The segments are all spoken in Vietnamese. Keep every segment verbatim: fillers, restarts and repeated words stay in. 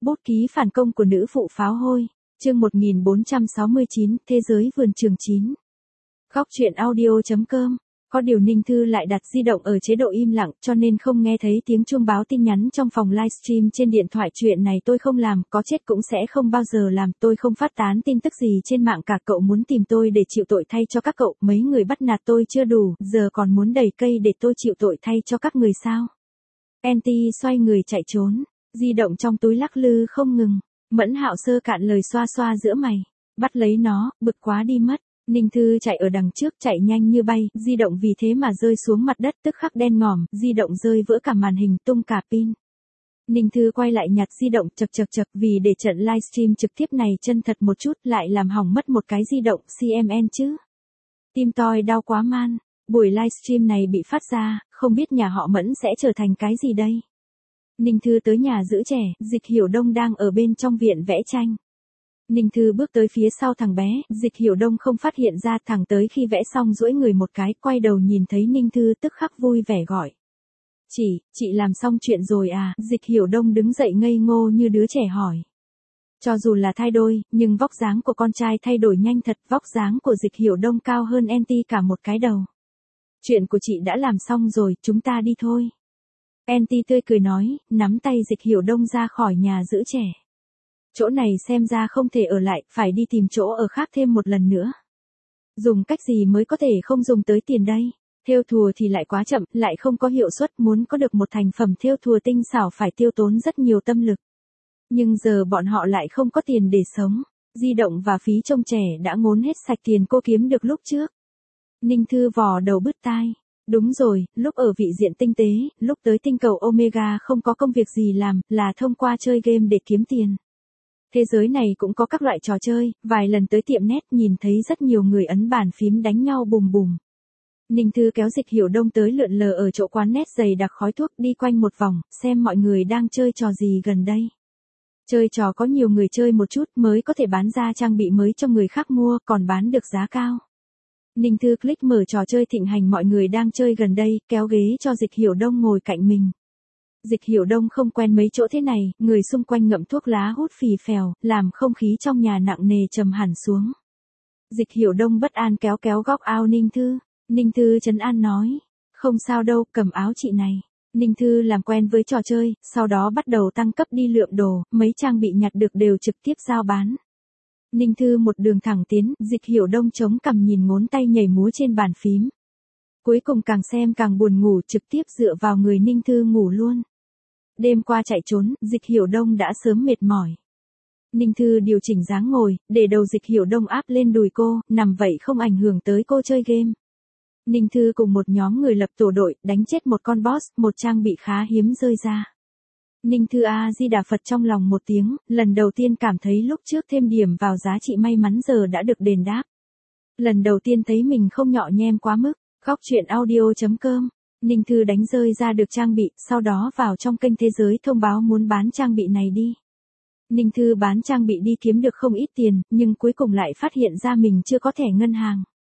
Bút ký phản công của nữ phụ pháo hôi. Chương một nghìn bốn trăm sáu mươi chín, Thế giới vườn trường chín. Góc truyện audio chấm com. Có điều Ninh Thư lại đặt di động ở chế độ im lặng cho nên không nghe thấy tiếng chuông báo tin nhắn trong phòng livestream trên điện thoại. Chuyện này tôi không làm, có chết cũng sẽ không bao giờ làm. Tôi không phát tán tin tức gì trên mạng cả. Cậu muốn tìm tôi để chịu tội thay cho các cậu. Mấy người bắt nạt tôi chưa đủ, giờ còn muốn đẩy cây để tôi chịu tội thay cho các người sao? Anty xoay người chạy trốn, di động trong túi lắc lư không ngừng. Mẫn Hạo Sơ cạn lời xoa xoa giữa mày, bắt lấy nó, bực quá đi mất. Ninh Thư chạy ở đằng trước, chạy nhanh như bay, di động vì thế mà rơi xuống mặt đất, tức khắc đen ngòm, di động rơi vỡ cả màn hình, tung cả pin. Ninh Thư quay lại nhặt di động, chật chật chật, vì để trận livestream trực tiếp này chân thật một chút, lại làm hỏng mất một cái di động xê em en chứ. Tim tôi đau quá man, buổi livestream này bị phát ra, không biết nhà họ Mẫn sẽ trở thành cái gì đây. Ninh Thư tới nhà giữ trẻ, Dịch Hiểu Đông đang ở bên trong viện vẽ tranh. Ninh Thư bước tới phía sau thằng bé, Dịch Hiểu Đông không phát hiện ra, thằng tới khi vẽ xong duỗi người một cái, quay đầu nhìn thấy Ninh Thư tức khắc vui vẻ gọi. Chị, chị làm xong chuyện rồi à? Dịch Hiểu Đông đứng dậy ngây ngô như đứa trẻ hỏi. Cho dù là thay đôi, nhưng vóc dáng của con trai thay đổi nhanh thật, vóc dáng của Dịch Hiểu Đông cao hơn Anty cả một cái đầu. Chuyện của chị đã làm xong rồi, chúng ta đi thôi. Anty tươi cười nói, nắm tay Dịch Hiểu Đông ra khỏi nhà giữ trẻ. Chỗ này xem ra không thể ở lại, phải đi tìm chỗ ở khác thêm một lần nữa. Dùng cách gì mới có thể không dùng tới tiền đây? Thêu thùa thì lại quá chậm, lại không có hiệu suất, muốn có được một thành phẩm thêu thùa tinh xảo phải tiêu tốn rất nhiều tâm lực. Nhưng giờ bọn họ lại không có tiền để sống. Di động và phí trông trẻ đã ngốn hết sạch tiền cô kiếm được lúc trước. Ninh Thư vò đầu bứt tai. Đúng rồi, lúc ở vị diện tinh tế, lúc tới tinh cầu Omega không có công việc gì làm, là thông qua chơi game để kiếm tiền. Thế giới này cũng có các loại trò chơi, vài lần tới tiệm net nhìn thấy rất nhiều người ấn bàn phím đánh nhau bùm bùm. Ninh Thư kéo Dịch Hiểu Đông tới lượn lờ ở chỗ quán net dày đặc khói thuốc, đi quanh một vòng, xem mọi người đang chơi trò gì gần đây. Chơi trò có nhiều người chơi một chút mới có thể bán ra trang bị mới cho người khác mua, còn bán được giá cao. Ninh Thư click mở trò chơi thịnh hành mọi người đang chơi gần đây, kéo ghế cho Dịch Hiểu Đông ngồi cạnh mình. Dịch Hiểu Đông không quen mấy chỗ thế này, người xung quanh ngậm thuốc lá hút phì phèo, làm không khí trong nhà nặng nề trầm hẳn xuống. Dịch Hiểu Đông bất an kéo kéo góc áo Ninh Thư. Ninh Thư trấn an nói, không sao đâu, cầm áo chị này. Ninh Thư làm quen với trò chơi, sau đó bắt đầu tăng cấp đi lượm đồ, mấy trang bị nhặt được đều trực tiếp giao bán. Ninh Thư một đường thẳng tiến, Dịch Hiểu Đông chống cằm nhìn ngón tay nhảy múa trên bàn phím. Cuối cùng càng xem càng buồn ngủ, trực tiếp dựa vào người Ninh Thư ngủ luôn. Đêm qua chạy trốn, Dịch Hiểu Đông đã sớm mệt mỏi. Ninh Thư điều chỉnh dáng ngồi, để đầu Dịch Hiểu Đông áp lên đùi cô, nằm vậy không ảnh hưởng tới cô chơi game. Ninh Thư cùng một nhóm người lập tổ đội, đánh chết một con boss, một trang bị khá hiếm rơi ra. Ninh Thư A Di Đà Phật trong lòng một tiếng, lần đầu tiên cảm thấy lúc trước thêm điểm vào giá trị may mắn giờ đã được đền đáp. Lần đầu tiên thấy mình không nhọ nhem quá mức. Góc truyện audio chấm com. Ninh Thư đánh rơi ra được trang bị, sau đó vào trong kênh thế giới thông báo muốn bán trang bị này đi. Ninh Thư bán trang bị đi kiếm được không ít tiền, nhưng cuối cùng lại phát hiện ra mình chưa có thẻ ngân hàng.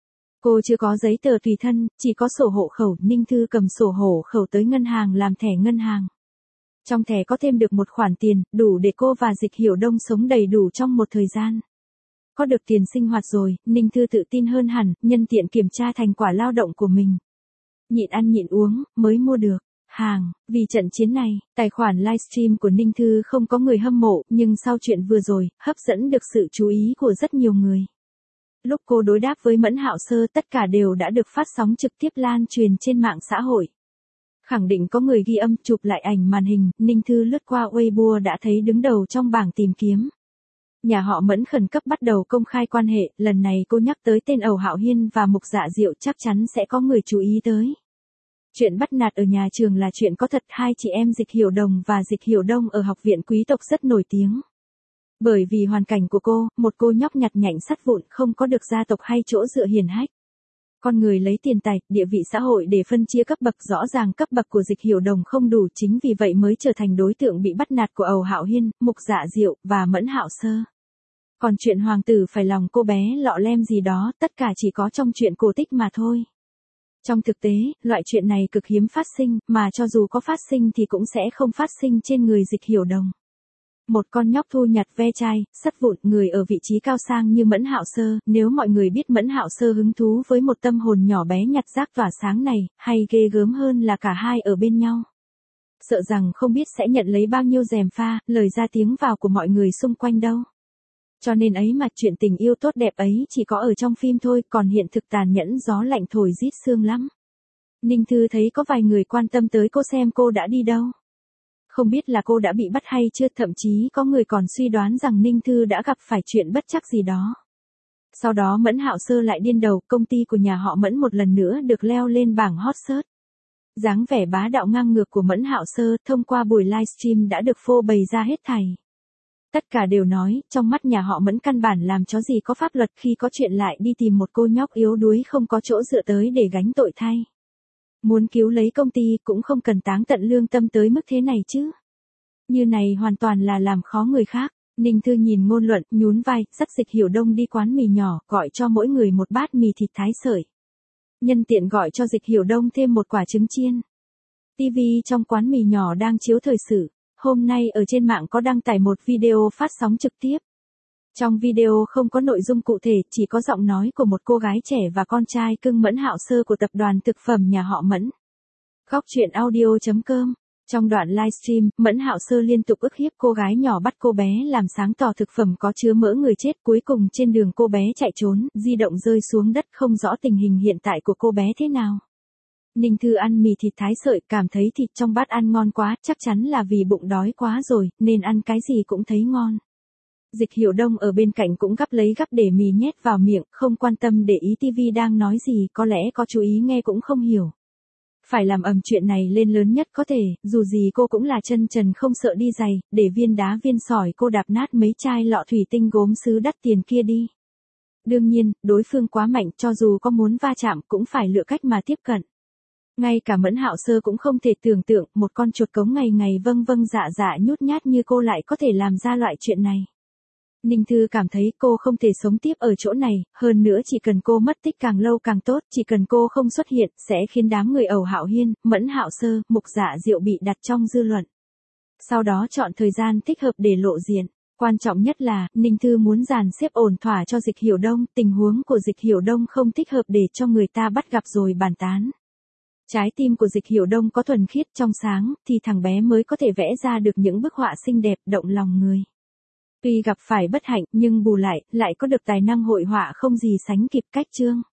Cô chưa có giấy tờ tùy thân, chỉ có sổ hộ khẩu. Ninh Thư cầm sổ hộ khẩu tới ngân hàng làm thẻ ngân hàng. Trong thẻ có thêm được một khoản tiền, đủ để cô và Dịch Hiểu Đông sống đầy đủ trong một thời gian. Có được tiền sinh hoạt rồi, Ninh Thư tự tin hơn hẳn, nhân tiện kiểm tra thành quả lao động của mình. Nhịn ăn nhịn uống, mới mua được hàng. Vì trận chiến này, tài khoản livestream của Ninh Thư không có người hâm mộ, nhưng sau chuyện vừa rồi, hấp dẫn được sự chú ý của rất nhiều người. Lúc cô đối đáp với Mẫn Hạo Sơ, tất cả đều đã được phát sóng trực tiếp lan truyền trên mạng xã hội. Khẳng định có người ghi âm chụp lại ảnh màn hình, Ninh Thư lướt qua Weibo đã thấy đứng đầu trong bảng tìm kiếm. Nhà họ Mẫn khẩn cấp bắt đầu công khai quan hệ, lần này cô nhắc tới tên Ẩu Hạo Hiên và Mục Dạ Diệu chắc chắn sẽ có người chú ý tới. Chuyện bắt nạt ở nhà trường là chuyện có thật, hai chị em Dịch Hiểu Đồng và Dịch Hiểu Đông ở học viện quý tộc rất nổi tiếng. Bởi vì hoàn cảnh của cô, một cô nhóc nhặt nhạnh sắt vụn không có được gia tộc hay chỗ dựa hiển hách. Con người lấy tiền tài, địa vị xã hội để phân chia cấp bậc, rõ ràng cấp bậc của Dịch Hiểu Đồng không đủ, chính vì vậy mới trở thành đối tượng bị bắt nạt của Ẩu Hạo Hiên, Mục Dạ Diệu và Mẫn Hạo Sơ. Còn chuyện hoàng tử phải lòng cô bé lọ lem gì đó, tất cả chỉ có trong chuyện cổ tích mà thôi. Trong thực tế, loại chuyện này cực hiếm phát sinh, mà cho dù có phát sinh thì cũng sẽ không phát sinh trên người Dịch Hiểu Đồng. Một con nhóc thu nhặt ve chai, sắt vụn, người ở vị trí cao sang như Mẫn Hạo Sơ, nếu mọi người biết Mẫn Hạo Sơ hứng thú với một tâm hồn nhỏ bé nhặt rác tỏa sáng này, hay ghê gớm hơn là cả hai ở bên nhau. Sợ rằng không biết sẽ nhận lấy bao nhiêu gièm pha, lời ra tiếng vào của mọi người xung quanh đâu. Cho nên ấy mà chuyện tình yêu tốt đẹp ấy chỉ có ở trong phim thôi, còn hiện thực tàn nhẫn gió lạnh thổi rít xương lắm. Ninh Thư thấy có vài người quan tâm tới cô xem cô đã đi đâu. Không biết là cô đã bị bắt hay chưa, thậm chí có người còn suy đoán rằng Ninh Thư đã gặp phải chuyện bất trắc gì đó. Sau đó Mẫn Hạo Sơ lại điên đầu, công ty của nhà họ Mẫn một lần nữa được leo lên bảng hot search. Dáng vẻ bá đạo ngang ngược của Mẫn Hạo Sơ thông qua buổi livestream đã được phô bày ra hết thảy. Tất cả đều nói, trong mắt nhà họ Mẫn căn bản làm chó gì có pháp luật khi có chuyện lại đi tìm một cô nhóc yếu đuối không có chỗ dựa tới để gánh tội thay. Muốn cứu lấy công ty cũng không cần táng tận lương tâm tới mức thế này chứ. Như này hoàn toàn là làm khó người khác. Ninh Thư nhìn ngôn luận, nhún vai, dắt Dịch Hiểu Đông đi quán mì nhỏ, gọi cho mỗi người một bát mì thịt thái sợi. Nhân tiện gọi cho Dịch Hiểu Đông thêm một quả trứng chiên. ti vi trong quán mì nhỏ đang chiếu thời sự. Hôm nay ở trên mạng có đăng tải một video phát sóng trực tiếp. Trong video không có nội dung cụ thể, chỉ có giọng nói của một cô gái trẻ và con trai cưng Mẫn Hạo Sơ của tập đoàn thực phẩm nhà họ Mẫn. Góc truyện audio chấm com. Trong đoạn livestream, Mẫn Hạo Sơ liên tục ức hiếp cô gái nhỏ, bắt cô bé làm sáng tỏ thực phẩm có chứa mỡ người chết. Cuối cùng trên đường cô bé chạy trốn, di động rơi xuống đất, không rõ tình hình hiện tại của cô bé thế nào. Ninh Thư ăn mì thịt thái sợi, cảm thấy thịt trong bát ăn ngon quá, chắc chắn là vì bụng đói quá rồi, nên ăn cái gì cũng thấy ngon. Dịch Hiểu Đông ở bên cạnh cũng gắp lấy gắp để mì nhét vào miệng, không quan tâm để ý ti vi đang nói gì, có lẽ có chú ý nghe cũng không hiểu. Phải làm ầm chuyện này lên lớn nhất có thể, dù gì cô cũng là chân trần không sợ đi giày, để viên đá viên sỏi cô đạp nát mấy chai lọ thủy tinh gốm sứ đắt tiền kia đi. Đương nhiên, đối phương quá mạnh, cho dù có muốn va chạm cũng phải lựa cách mà tiếp cận. Ngay cả Mẫn Hạo Sơ cũng không thể tưởng tượng, một con chuột cống ngày ngày vâng vâng dạ dạ nhút nhát như cô lại có thể làm ra loại chuyện này. Ninh Thư cảm thấy cô không thể sống tiếp ở chỗ này, hơn nữa chỉ cần cô mất tích càng lâu càng tốt, chỉ cần cô không xuất hiện, sẽ khiến đám người Ẩu Hạo Hiên, Mẫn Hạo Sơ, Mục Dạ Diệu bị đặt trong dư luận. Sau đó chọn thời gian thích hợp để lộ diện. Quan trọng nhất là, Ninh Thư muốn dàn xếp ổn thỏa cho Dịch Hiểu Đông, tình huống của Dịch Hiểu Đông không thích hợp để cho người ta bắt gặp rồi bàn tán. Trái tim của Dịch Hiểu Đông có thuần khiết trong sáng, thì thằng bé mới có thể vẽ ra được những bức họa xinh đẹp, động lòng người. Tuy gặp phải bất hạnh, nhưng bù lại, lại có được tài năng hội họa không gì sánh kịp. Cách chương